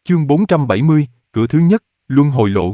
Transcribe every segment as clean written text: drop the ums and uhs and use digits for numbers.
Chương 470, cửa thứ nhất, luân hồi lộ.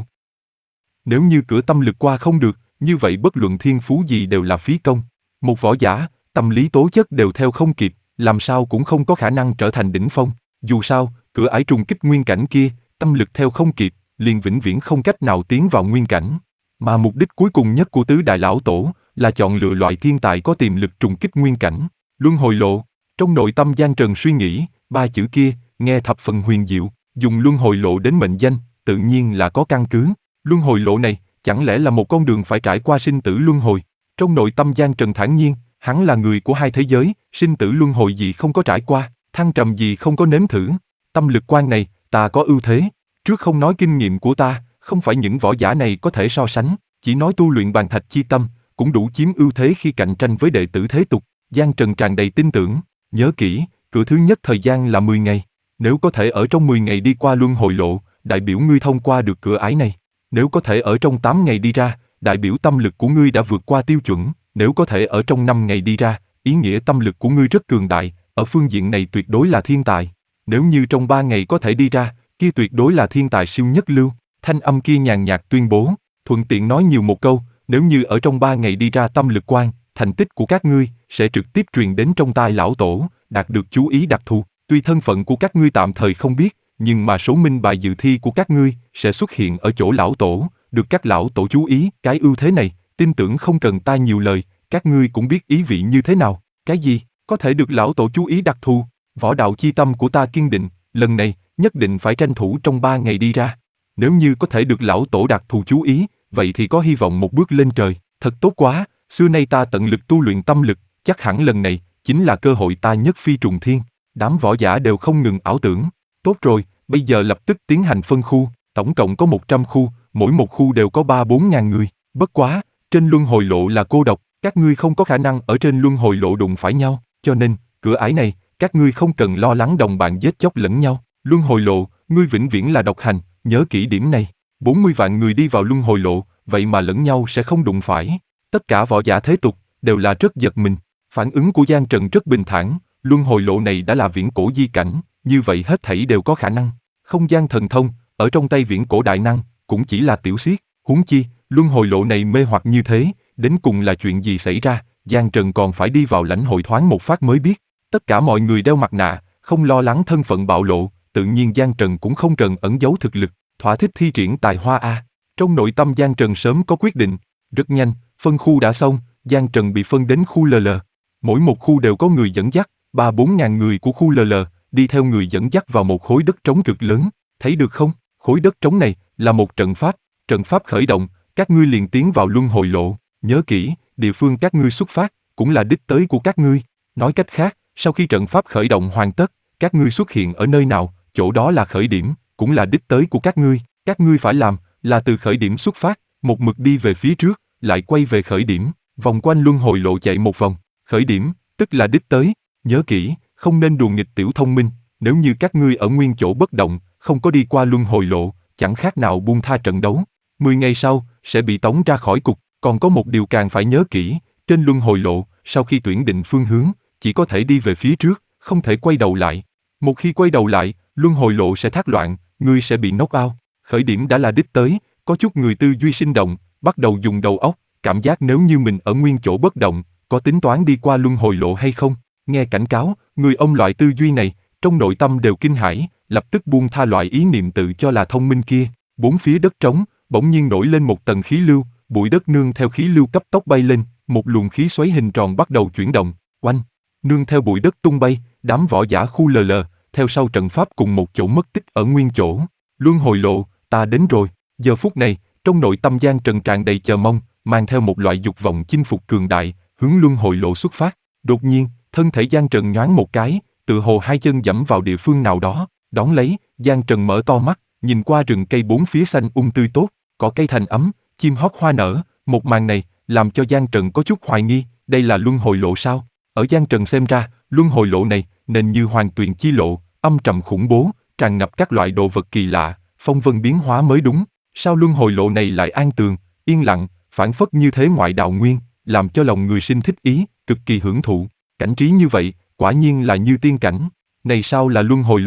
Nếu như cửa tâm lực qua không được, như vậy bất luận thiên phú gì đều là phí công. Một võ giả, tâm lý tố chất đều theo không kịp, làm sao cũng không có khả năng trở thành đỉnh phong. Dù sao, cửa ải trùng kích nguyên cảnh kia, tâm lực theo không kịp, liền vĩnh viễn không cách nào tiến vào nguyên cảnh. Mà mục đích cuối cùng nhất của tứ đại lão tổ là chọn lựa loại thiên tài có tiềm lực trùng kích nguyên cảnh. Luân hồi lộ. Trong nội tâm Giang Trần suy nghĩ, ba chữ kia nghe thập phần huyền diệu, dùng luân hồi lộ đến mệnh danh, tự nhiên là có căn cứ. Luân hồi lộ này, chẳng lẽ là một con đường phải trải qua sinh tử luân hồi? Trong nội tâm Giang Trần thản nhiên, hắn là người của hai thế giới, sinh tử luân hồi gì không có trải qua, thăng trầm gì không có nếm thử. Tâm lực quan này, ta có ưu thế. Trước không nói kinh nghiệm của ta, không phải những võ giả này có thể so sánh, chỉ nói tu luyện bàn thạch chi tâm, cũng đủ chiếm ưu thế khi cạnh tranh với đệ tử thế tục. Giang Trần tràn đầy tin tưởng, nhớ kỹ, cửa thứ nhất thời gian là 10 ngày. Nếu có thể ở trong 10 ngày đi qua luân hồi lộ, đại biểu ngươi thông qua được cửa ải này. Nếu có thể ở trong 8 ngày đi ra, đại biểu tâm lực của ngươi đã vượt qua tiêu chuẩn. Nếu có thể ở trong 5 ngày đi ra, ý nghĩa tâm lực của ngươi rất cường đại, ở phương diện này tuyệt đối là thiên tài. Nếu như trong 3 ngày có thể đi ra, kia tuyệt đối là thiên tài siêu nhất lưu. Thanh âm kia nhàn nhạt tuyên bố, thuận tiện nói nhiều một câu, nếu như ở trong 3 ngày đi ra tâm lực quan, thành tích của các ngươi sẽ trực tiếp truyền đến trong tai lão tổ, đạt được chú ý đặc thù. Tuy thân phận của các ngươi tạm thời không biết, nhưng mà số minh bài dự thi của các ngươi sẽ xuất hiện ở chỗ lão tổ, được các lão tổ chú ý. Cái ưu thế này, tin tưởng không cần ta nhiều lời, các ngươi cũng biết ý vị như thế nào. Cái gì? Có thể được lão tổ chú ý đặc thù? Võ đạo chi tâm của ta kiên định, lần này nhất định phải tranh thủ trong 3 ngày đi ra. Nếu như có thể được lão tổ đặc thù chú ý, vậy thì có hy vọng một bước lên trời. Thật tốt quá, xưa nay ta tận lực tu luyện tâm lực, chắc hẳn lần này chính là cơ hội ta nhất phi trùng thiên. Đám võ giả đều không ngừng ảo tưởng. Tốt rồi, bây giờ lập tức tiến hành phân khu, tổng cộng có 100 khu, mỗi một khu đều có 3-4 ngàn người. Bất quá, trên luân hồi lộ là cô độc, các ngươi không có khả năng ở trên luân hồi lộ đụng phải nhau, cho nên, cửa ải này, các ngươi không cần lo lắng đồng bạn giết chóc lẫn nhau. Luân hồi lộ, ngươi vĩnh viễn là độc hành, nhớ kỹ điểm này. 40 vạn người đi vào luân hồi lộ, vậy mà lẫn nhau sẽ không đụng phải. Tất cả võ giả thế tục đều là rất giật mình. Phản ứng của Giang Trần rất bình thản, luân hồi lộ này đã là viễn cổ di cảnh, như vậy hết thảy đều có khả năng. Không gian thần thông, ở trong tay viễn cổ đại năng, cũng chỉ là tiểu xiết, huống chi, luân hồi lộ này mê hoặc như thế, đến cùng là chuyện gì xảy ra, Giang Trần còn phải đi vào lãnh hội thoáng một phát mới biết. Tất cả mọi người đeo mặt nạ, không lo lắng thân phận bạo lộ, tự nhiên Giang Trần cũng không cần ẩn giấu thực lực, thỏa thích thi triển tài hoa A. Trong nội tâm Giang Trần sớm có quyết định, rất nhanh, phân khu đã xong, Giang Trần bị phân đến khu LL. Mỗi một khu đều có người dẫn dắt, 3-4 ngàn người của khu LL, đi theo người dẫn dắt vào một khối đất trống cực lớn, thấy được không? Khối đất trống này là một trận pháp khởi động, các ngươi liền tiến vào luân hồi lộ, nhớ kỹ, địa phương các ngươi xuất phát, cũng là đích tới của các ngươi. Nói cách khác, sau khi trận pháp khởi động hoàn tất, các ngươi xuất hiện ở nơi nào, chỗ đó là khởi điểm, cũng là đích tới của các ngươi phải làm, là từ khởi điểm xuất phát, một mực đi về phía trước, lại quay về khởi điểm, vòng quanh luân hồi lộ chạy một vòng, khởi điểm, tức là đích tới, nhớ kỹ, không nên đùa nghịch tiểu thông minh, nếu như các ngươi ở nguyên chỗ bất động, không có đi qua luân hồi lộ, chẳng khác nào buông tha trận đấu. 10 ngày sau, sẽ bị tống ra khỏi cục, còn có một điều càng phải nhớ kỹ, trên luân hồi lộ, sau khi tuyển định phương hướng, chỉ có thể đi về phía trước, không thể quay đầu lại. Một khi quay đầu lại, luân hồi lộ sẽ thác loạn, ngươi sẽ bị knock out. Khởi điểm đã là đích tới, có chút người tư duy sinh động, bắt đầu dùng đầu óc, cảm giác nếu như mình ở nguyên chỗ bất động, có tính toán đi qua luân hồi lộ hay không. Nghe cảnh cáo, người ông loại tư duy này, trong nội tâm đều kinh hãi, lập tức buông tha loại ý niệm tự cho là thông minh kia. Bốn phía đất trống, bỗng nhiên nổi lên một tầng khí lưu, bụi đất nương theo khí lưu cấp tốc bay lên, một luồng khí xoáy hình tròn bắt đầu chuyển động, oanh, nương theo bụi đất tung bay, đám võ giả khu LL, theo sau trận pháp cùng một chỗ mất tích ở nguyên chỗ. Luân hồi lộ, ta đến rồi. Giờ phút này, trong nội tâm Giang Trần tràn đầy chờ mong, mang theo một loại dục vọng chinh phục cường đại, hướng luân hồi lộ xuất phát. Đột nhiên, thân thể Giang Trần nhoáng một cái, tựa hồ hai chân giẫm vào địa phương nào đó, đón lấy, Giang Trần mở to mắt, nhìn qua rừng cây bốn phía xanh tươi tốt, cỏ cây thành ấm, chim hót hoa nở, một màn này làm cho Giang Trần có chút hoài nghi, đây là luân hồi lộ sao? Ở Giang Trần xem ra, luân hồi lộ này nền như hoàng tuyền chi lộ, âm trầm khủng bố, tràn ngập các loại đồ vật kỳ lạ, phong vân biến hóa mới đúng. Sao luân hồi lộ này lại an tường, yên lặng, phảng phất như thế ngoại đạo nguyên, làm cho lòng người sinh thích ý, cực kỳ hưởng thụ. Cảnh trí như vậy, quả nhiên là như tiên cảnh. Này sao là luân hồi lộ,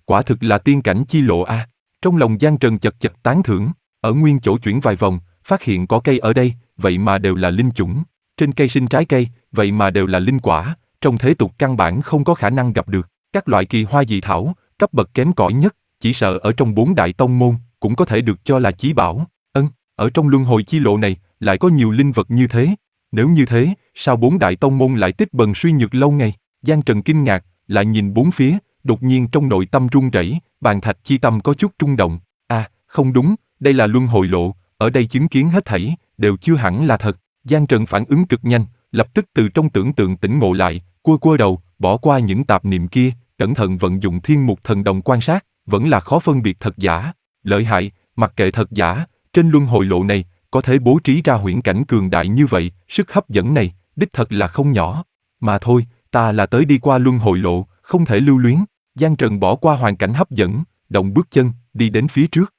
quả thực là tiên cảnh chi lộ a. Trong lòng Giang Trần chật chật tán thưởng, ở nguyên chỗ chuyển vài vòng, phát hiện có cây ở đây, vậy mà đều là linh chủng. Trên cây sinh trái cây, vậy mà đều là linh quả, trong thế tục căn bản không có khả năng gặp được. Các loại kỳ hoa dị thảo, cấp bậc kém cỏi nhất, chỉ sợ ở trong 4 đại tông môn, cũng có thể được cho là chí bảo. Ở trong luân hồi chi lộ này, lại có nhiều linh vật như thế. Nếu như thế, sao 4 đại tông môn lại tích bần suy nhược lâu ngày? Giang Trần kinh ngạc, lại nhìn bốn phía, đột nhiên trong nội tâm run rẩy, bàn thạch chi tâm có chút rung động. À, không đúng, đây là luân hồi lộ, ở đây chứng kiến hết thảy, đều chưa hẳn là thật. Giang Trần phản ứng cực nhanh, lập tức từ trong tưởng tượng tỉnh ngộ lại, cua đầu, bỏ qua những tạp niệm kia, cẩn thận vận dụng thiên mục thần đồng quan sát, vẫn là khó phân biệt thật giả. Lợi hại, mặc kệ thật giả, trên luân hồi lộ này, có thể bố trí ra huyễn cảnh cường đại như vậy, sức hấp dẫn này, đích thật là không nhỏ. Mà thôi, ta là tới đi qua luân hồi lộ, không thể lưu luyến. Giang Trần bỏ qua hoàn cảnh hấp dẫn, động bước chân, đi đến phía trước.